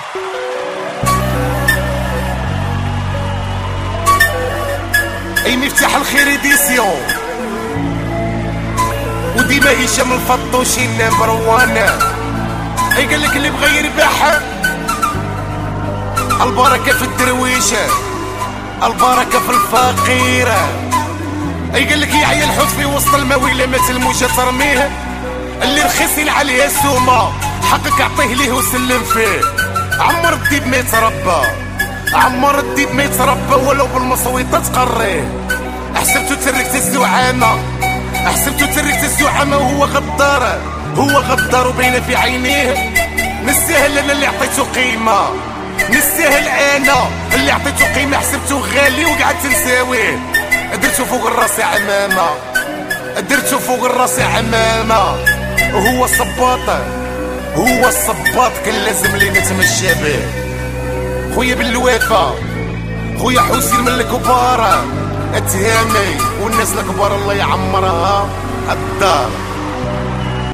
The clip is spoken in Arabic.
اي مفتاح الخير ايديسيون وديما هشام الفطوشي نمبر وان. اي قالك اللي بغى يربح البركة في الدرويشة، البركة في الفقيرة. اي قالك يا عيال حوت في وسط المويلة ما تلموش ترميه، اللي رخيصين عليه السومة حقك اعطيه ليه وسلم فيه. عمر الديب ما يتربى، عمر الديب ما يتربى ولو بالمصويطة تقريه. حسبتو تركت الزعامة، حسبتو تركت الزعامة وهو غدار، هو غدار وبين في عينيه. نستاهل انا اللي عطيتو قيمة، نستاهل انا اللي عطيتو قيمة. حسبتو غالي وقعدت نساويه، درتو فوق الراس يا عمامة، درتو فوق الراس يا عمامة. وهو الصباط، هو الصباط كان لازم لي نتمشى به. خويا بالوفا، خويا حوسين من الكبار، اتهامي والناس الكبار الله يعمرها الدار.